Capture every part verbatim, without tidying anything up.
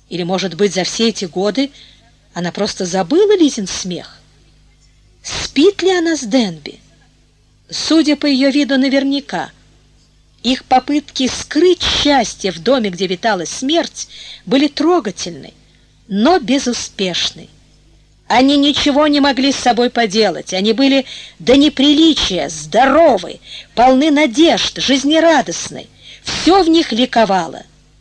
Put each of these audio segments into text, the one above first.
Или, может быть, за все эти годы она просто забыла Лизин смех? Спит ли она с Денби? Судя по ее виду, наверняка. Их попытки скрыть счастье в доме, где витала смерть, были трогательны, но безуспешны. Они ничего не могли с собой поделать. Они были до неприличия здоровы, полны надежд, жизнерадостны. Все в них ликовало.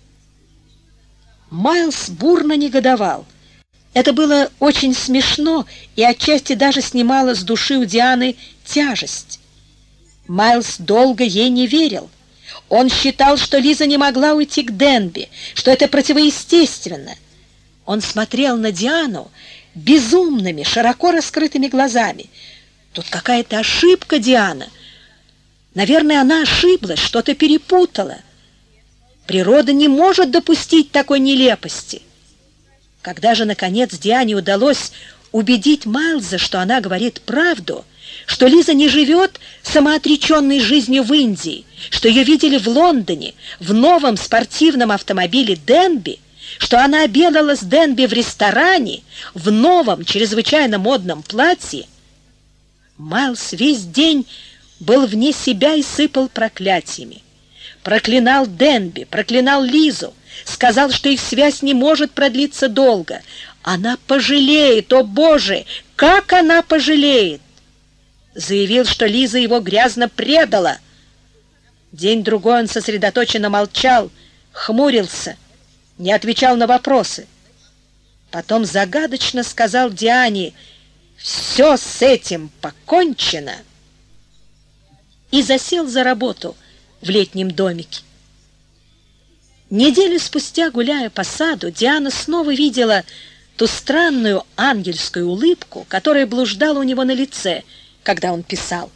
Майлз бурно негодовал. Это было очень смешно и отчасти даже снимало с души у Дианы тяжесть. Майлз долго ей не верил. Он считал, что Лиза не могла уйти к Денби, что это противоестественно. Он смотрел на Диану безумными, широко раскрытыми глазами. Тут какая-то ошибка, Диана. Наверное, она ошиблась, что-то перепутала. Природа не может допустить такой нелепости. Когда же, наконец, Диане удалось убедить Майлза, что она говорит правду, что Лиза не живет самоотреченной жизнью в Индии, что ее видели в Лондоне, в новом спортивном автомобиле Денби, что она обедала с Денби в ресторане, в новом, чрезвычайно модном платье, Майлз весь день был вне себя и сыпал проклятиями. Проклинал Денби, проклинал Лизу, сказал, что их связь не может продлиться долго. Она пожалеет, о Боже, как она пожалеет! Заявил, что Лиза его грязно предала. День-другой он сосредоточенно молчал, хмурился, не отвечал на вопросы. Потом загадочно сказал Диане: «Все с этим покончено», и засел за работу в летнем домике. Неделю спустя, гуляя по саду, Диана снова видела ту странную ангельскую улыбку, которая блуждала у него на лице, когда он писал.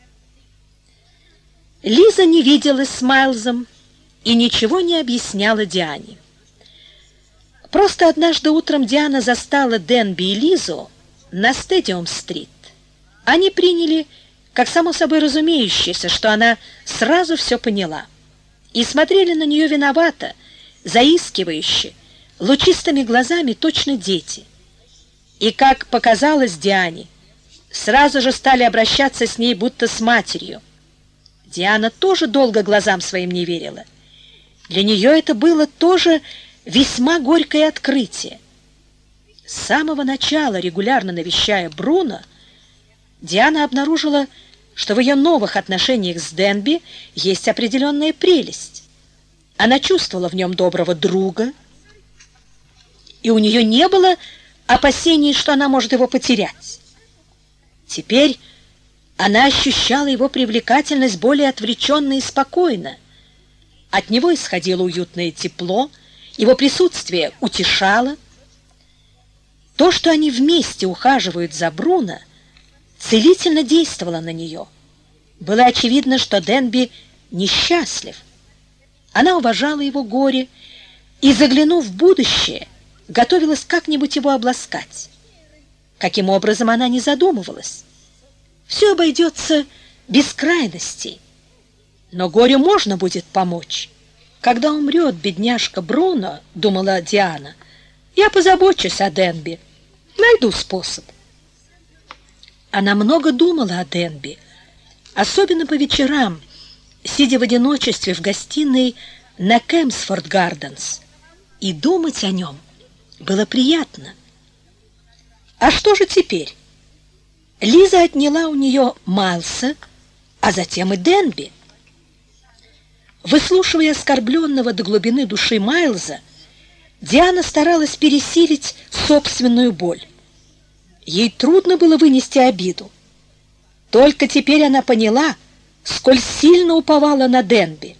Лиза не виделась с Майлзом и ничего не объясняла Диане. Просто однажды утром Диана застала Денби и Лизу на Стадиум-стрит. Они приняли, как само собой разумеющееся, что она сразу все поняла, и смотрели на нее виновато, заискивающе, лучистыми глазами, точно дети. И, как показалось Диане, сразу же стали обращаться с ней будто с матерью. Диана тоже долго глазам своим не верила. Для нее это было тоже весьма горькое открытие. С самого начала, регулярно навещая Бруно, Диана обнаружила, что в ее новых отношениях с Денби есть определенная прелесть. Она чувствовала в нем доброго друга, и у нее не было опасений, что она может его потерять. Теперь она ощущала его привлекательность более отвлеченно и спокойно. От него исходило уютное тепло, его присутствие утешало. То, что они вместе ухаживают за Бруно, целительно действовало на нее. Было очевидно, что Денби несчастлив. Она уважала его горе и, заглянув в будущее, готовилась как-нибудь его обласкать. Каким образом, она не задумывалась. Все обойдется без крайностей. Но горю можно будет помочь. Когда умрет бедняжка Бруно, думала Диана, я позабочусь о Денби, найду способ. Она много думала о Денби, особенно по вечерам, сидя в одиночестве в гостиной на Кемсфорд-Гарденс. И думать о нем было приятно. А что же теперь? Лиза отняла у нее Майлса, а затем и Денби. Выслушивая оскорбленного до глубины души Майлза, Диана старалась пересилить собственную боль. Ей трудно было вынести обиду. Только теперь она поняла, сколь сильно уповала на Денби.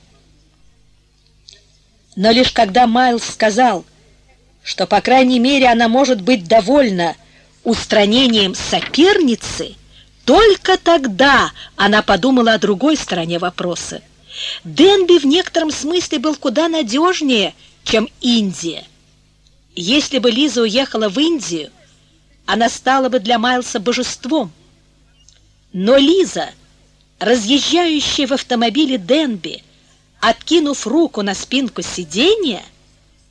Но лишь когда Майлз сказал, что, по крайней мере, она может быть довольна устранением соперницы, только тогда она подумала о другой стороне вопроса. Денби в некотором смысле был куда надежнее, чем Индия. Если бы Лиза уехала в Индию, она стала бы для Майлса божеством. Но Лиза, разъезжающая в автомобиле Денби, откинув руку на спинку сиденья,